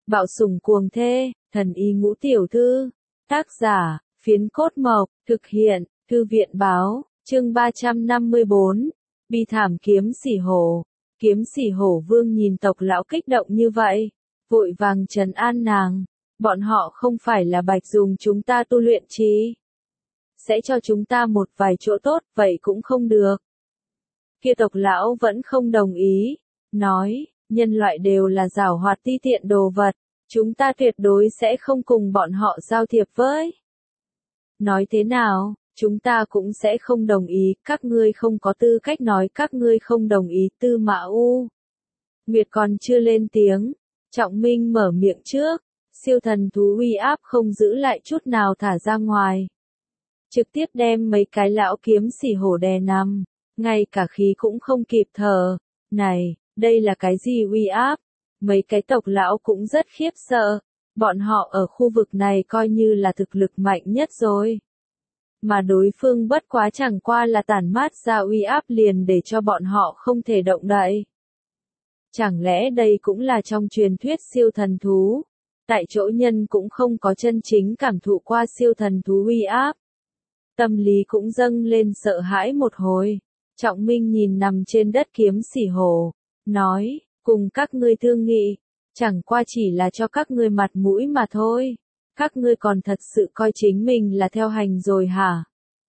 Bạo sủng cuồng thê, thần y ngũ tiểu thư. Tác giả, Phiến Cốt Mộc, thực hiện, Thư viện báo, chương 354, bi thảm kiếm sỉ hổ. Kiếm sỉ hổ vương nhìn tộc lão kích động như vậy, vội vàng trấn an nàng, bọn họ không phải là bạch dùng chúng ta tu luyện trí. Sẽ cho chúng ta một vài chỗ tốt, vậy cũng không được. Kia tộc lão vẫn không đồng ý, nói, nhân loại đều là giảo hoạt ti tiện đồ vật, chúng ta tuyệt đối sẽ không cùng bọn họ giao thiệp với. Nói thế nào, chúng ta cũng sẽ không đồng ý, các ngươi không có tư cách nói các ngươi không đồng ý. Tư Mã U Nguyệt còn chưa lên tiếng, Trọng Minh mở miệng trước, siêu thần thú uy áp không giữ lại chút nào thả ra ngoài. Trực tiếp đem mấy cái lão kiếm sỉ hổ đè nằm, ngay cả khí cũng không kịp thở. Này, đây là cái gì uy áp? Mấy cái tộc lão cũng rất khiếp sợ, bọn họ ở khu vực này coi như là thực lực mạnh nhất rồi. Mà đối phương bất quá chẳng qua là tản mát ra uy áp liền để cho bọn họ không thể động đậy. Chẳng lẽ đây cũng là trong truyền thuyết siêu thần thú? Tại chỗ nhân cũng không có chân chính cảm thụ qua siêu thần thú uy áp. Tâm lý cũng dâng lên sợ hãi một hồi. Trọng Minh nhìn nằm trên đất kiếm sỉ hổ, nói, cùng các ngươi thương nghị, chẳng qua chỉ là cho các ngươi mặt mũi mà thôi. Các ngươi còn thật sự coi chính mình là theo hành rồi hả?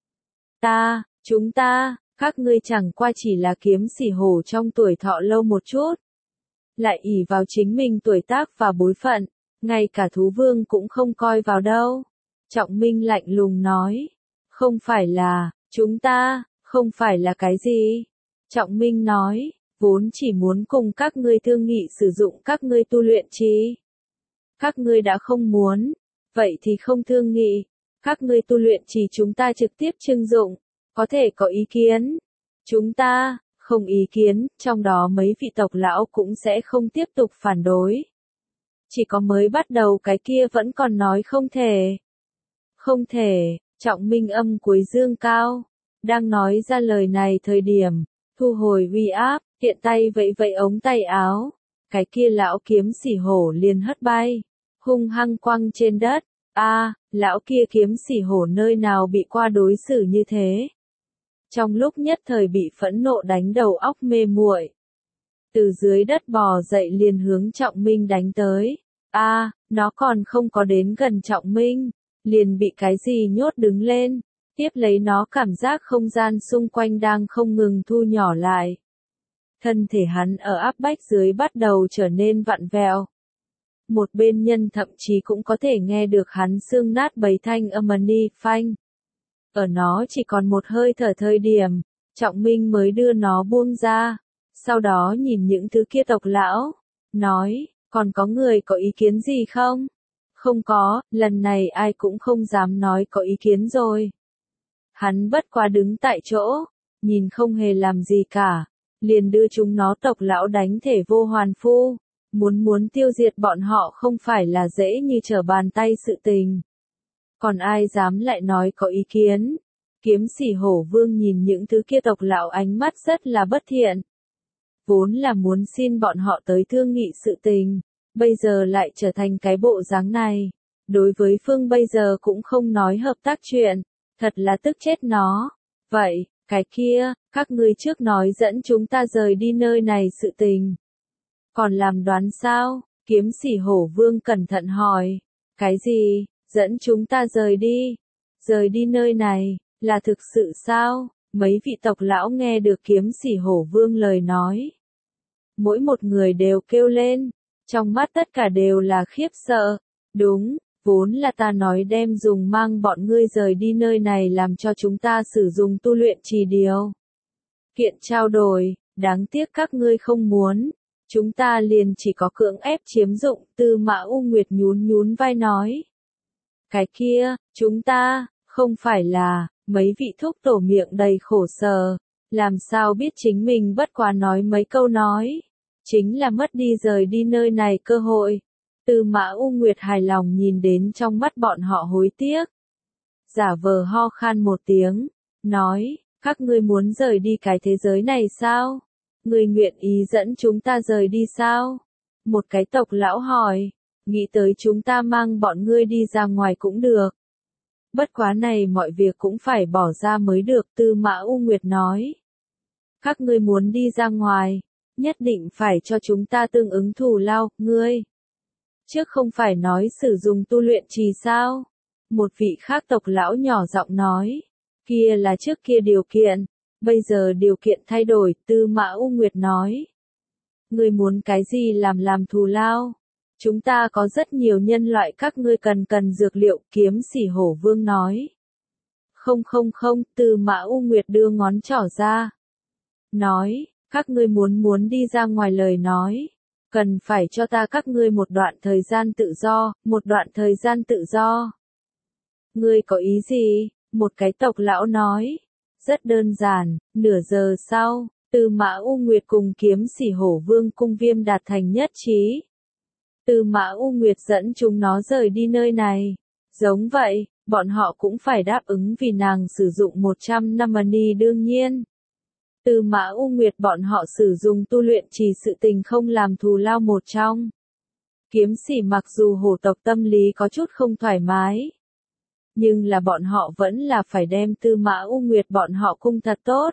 Chúng ta, các ngươi chẳng qua chỉ là kiếm sỉ hổ trong tuổi thọ lâu một chút. Lại ỷ vào chính mình tuổi tác và bối phận, ngay cả thú vương cũng không coi vào đâu. Trọng Minh lạnh lùng nói, không phải là, chúng ta, không phải là cái gì? Trọng Minh nói, vốn chỉ muốn cùng các ngươi thương nghị sử dụng các ngươi tu luyện trí. Các ngươi đã không muốn, vậy thì không thương nghị, các ngươi tu luyện chỉ chúng ta trực tiếp trưng dụng, có thể có ý kiến. Chúng ta, không ý kiến, trong đó mấy vị tộc lão cũng sẽ không tiếp tục phản đối. Chỉ có mới bắt đầu cái kia vẫn còn nói không thể. Không thể, Trọng Minh âm cuối dương cao, đang nói ra lời này thời điểm, thu hồi uy áp, hiện tay vẫy vẫy ống tay áo, cái kia lão kiếm sỉ hổ liền hất bay, hung hăng quăng trên đất. Lão kia kiếm sỉ hổ nơi nào bị qua đối xử như thế. Trong lúc nhất thời bị phẫn nộ đánh đầu óc mê muội. Từ dưới đất bò dậy liền hướng Trọng Minh đánh tới. Nó còn không có đến gần Trọng Minh, liền bị cái gì nhốt đứng lên. Tiếp lấy nó cảm giác không gian xung quanh đang không ngừng thu nhỏ lại. Thân thể hắn ở áp bách dưới bắt đầu trở nên vặn vẹo. Một bên nhân thậm chí cũng có thể nghe được hắn xương nát bấy thanh âm ni phanh. Ở nó chỉ còn một hơi thở thời điểm, Trọng Minh mới đưa nó buông ra. Sau đó nhìn những thứ kia tộc lão, nói, còn có người có ý kiến gì không? Không có, lần này ai cũng không dám nói có ý kiến rồi. Hắn bất quá đứng tại chỗ, nhìn không hề làm gì cả, liền đưa chúng nó tộc lão đánh thể vô hoàn phu. Muốn tiêu diệt bọn họ không phải là dễ như trở bàn tay sự tình. Còn ai dám lại nói có ý kiến? Kiếm sỉ hổ vương nhìn những thứ kia tộc lão ánh mắt rất là bất thiện. Vốn là muốn xin bọn họ tới thương nghị sự tình, bây giờ lại trở thành cái bộ dáng này. Đối với phương bây giờ cũng không nói hợp tác chuyện, thật là tức chết nó. Vậy, cái kia, các ngươi trước nói dẫn chúng ta rời đi nơi này sự tình. Còn làm đoán sao? Kiếm sỉ hổ vương cẩn thận hỏi. Cái gì? Dẫn chúng ta rời đi? Rời đi nơi này, là thực sự sao? Mấy vị tộc lão nghe được kiếm sỉ hổ vương lời nói. Mỗi một người đều kêu lên, trong mắt tất cả đều là khiếp sợ. Đúng, vốn là ta nói đem dùng mang bọn ngươi rời đi nơi này làm cho chúng ta sử dụng tu luyện trì điều kiện trao đổi, đáng tiếc các ngươi không muốn. Chúng ta liền chỉ có cưỡng ép chiếm dụng. Tư Mã U Nguyệt nhún vai nói. Cái kia, chúng ta, không phải là, mấy vị thúc tổ miệng đầy khổ sở, làm sao biết chính mình bất quá nói mấy câu nói, chính là mất đi rời đi nơi này cơ hội. Tư Mã U Nguyệt hài lòng nhìn đến trong mắt bọn họ hối tiếc. Giả vờ ho khan một tiếng, nói, các ngươi muốn rời đi cái thế giới này sao? Ngươi nguyện ý dẫn chúng ta rời đi sao? Một cái tộc lão hỏi, nghĩ tới chúng ta mang bọn ngươi đi ra ngoài cũng được. Bất quá này mọi việc cũng phải bỏ ra mới được, Tư Mã U Nguyệt nói. Các ngươi muốn đi ra ngoài, nhất định phải cho chúng ta tương ứng thù lao, ngươi. Trước không phải nói sử dụng tu luyện trì sao? Một vị khác tộc lão nhỏ giọng nói. Kia là trước kia điều kiện, bây giờ điều kiện thay đổi, Tư Mã U Nguyệt nói. Ngươi muốn cái gì làm thù lao? Chúng ta có rất nhiều nhân loại, các ngươi cần dược liệu, Kiếm Sỉ Hổ Vương nói. Không, Tư Mã U Nguyệt đưa ngón trỏ ra. Nói, các ngươi muốn đi ra ngoài lời nói. Cần phải cho ta các ngươi một đoạn thời gian tự do, một đoạn thời gian tự do. Ngươi có ý gì? Một cái tộc lão nói. Rất đơn giản, nửa giờ sau, Tư Mã U Nguyệt cùng Kiếm Sỉ Hổ Vương Cung Viêm đạt thành nhất trí. Tư Mã U Nguyệt dẫn chúng nó rời đi nơi này. Giống vậy, bọn họ cũng phải đáp ứng vì nàng sử dụng 100 năm money đương nhiên. Tư Mã U Nguyệt bọn họ sử dụng tu luyện trì sự tình không làm thù lao một trong. Kiếm Sỉ mặc dù hổ tộc tâm lý có chút không thoải mái, nhưng là bọn họ vẫn là phải đem Tư Mã U Nguyệt bọn họ cung thật tốt.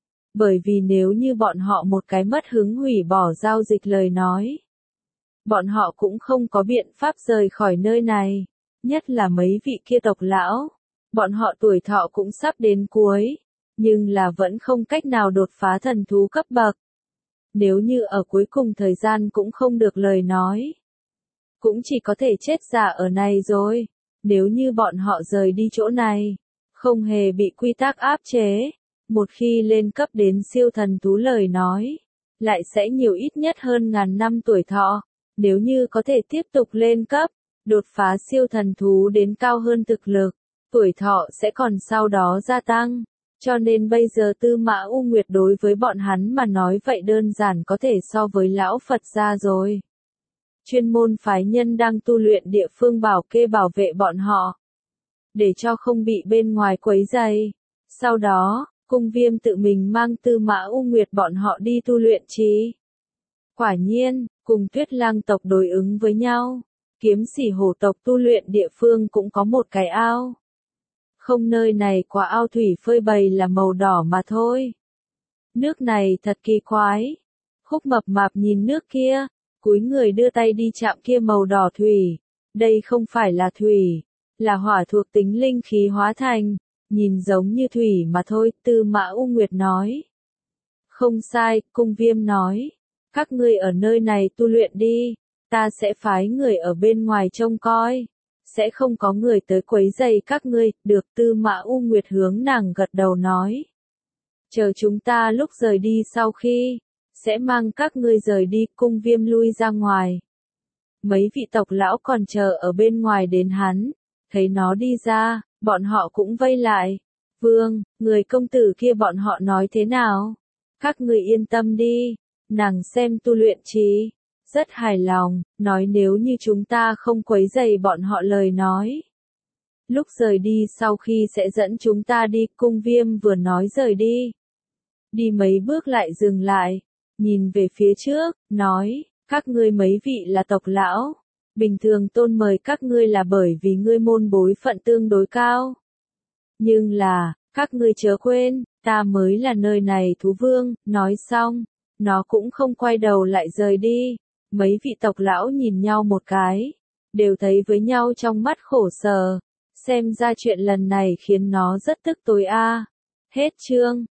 Bởi vì nếu như bọn họ một cái mất hứng hủy bỏ giao dịch lời nói, bọn họ cũng không có biện pháp rời khỏi nơi này, nhất là mấy vị kia tộc lão. Bọn họ tuổi thọ cũng sắp đến cuối, nhưng là vẫn không cách nào đột phá thần thú cấp bậc. Nếu như ở cuối cùng thời gian cũng không được lời nói, cũng chỉ có thể chết giả ở này rồi. Nếu như bọn họ rời đi chỗ này, không hề bị quy tắc áp chế, một khi lên cấp đến siêu thần thú lời nói, lại sẽ nhiều ít nhất hơn ngàn năm tuổi thọ. Nếu như có thể tiếp tục lên cấp, đột phá siêu thần thú đến cao hơn thực lực, tuổi thọ sẽ còn sau đó gia tăng. Cho nên bây giờ Tư Mã U Nguyệt đối với bọn hắn mà nói vậy đơn giản có thể so với lão Phật gia rồi. Chuyên môn phái nhân đang tu luyện địa phương bảo kê bảo vệ bọn họ, để cho không bị bên ngoài quấy rầy. Sau đó, Cung Viêm tự mình mang Tư Mã U Nguyệt bọn họ đi tu luyện trì. Quả nhiên, cùng Tuyết Lang tộc đối ứng với nhau, Kiếm Sỉ Hổ tộc tu luyện địa phương cũng có một cái ao. Không, nơi này quả ao thủy phơi bày là màu đỏ mà thôi. Nước này thật kỳ quái. Khúc Mập Mạp nhìn nước kia, cúi người đưa tay đi chạm kia màu đỏ thủy. Đây không phải là thủy, là hỏa thuộc tính linh khí hóa thành, nhìn giống như thủy mà thôi, Tư Mã U Nguyệt nói. Không sai, Cung Viêm nói. Các ngươi ở nơi này tu luyện đi, ta sẽ phái người ở bên ngoài trông coi. Sẽ không có người tới quấy rầy các ngươi, được, Tư Mã U Nguyệt hướng nàng gật đầu nói. Chờ chúng ta lúc rời đi sau khi, sẽ mang các ngươi rời đi, Cung Viêm lui ra ngoài. Mấy vị tộc lão còn chờ ở bên ngoài đến hắn, thấy nó đi ra, bọn họ cũng vây lại. Vương, người công tử kia bọn họ nói thế nào? Các ngươi yên tâm đi, nàng xem tu luyện trì, rất hài lòng, nói nếu như chúng ta không quấy rầy bọn họ lời nói. Lúc rời đi sau khi sẽ dẫn chúng ta đi, Cung Viêm vừa nói rời đi. Đi mấy bước lại dừng lại, nhìn về phía trước, nói, các ngươi mấy vị là tộc lão, bình thường tôn mời các ngươi là bởi vì ngươi môn bối phận tương đối cao. Nhưng là, các ngươi chớ quên, ta mới là nơi này thú vương, nói xong, nó cũng không quay đầu lại rời đi. Mấy vị tộc lão nhìn nhau một cái, đều thấy với nhau trong mắt khổ sở, xem ra chuyện lần này khiến nó rất tức tối a. Hết chương.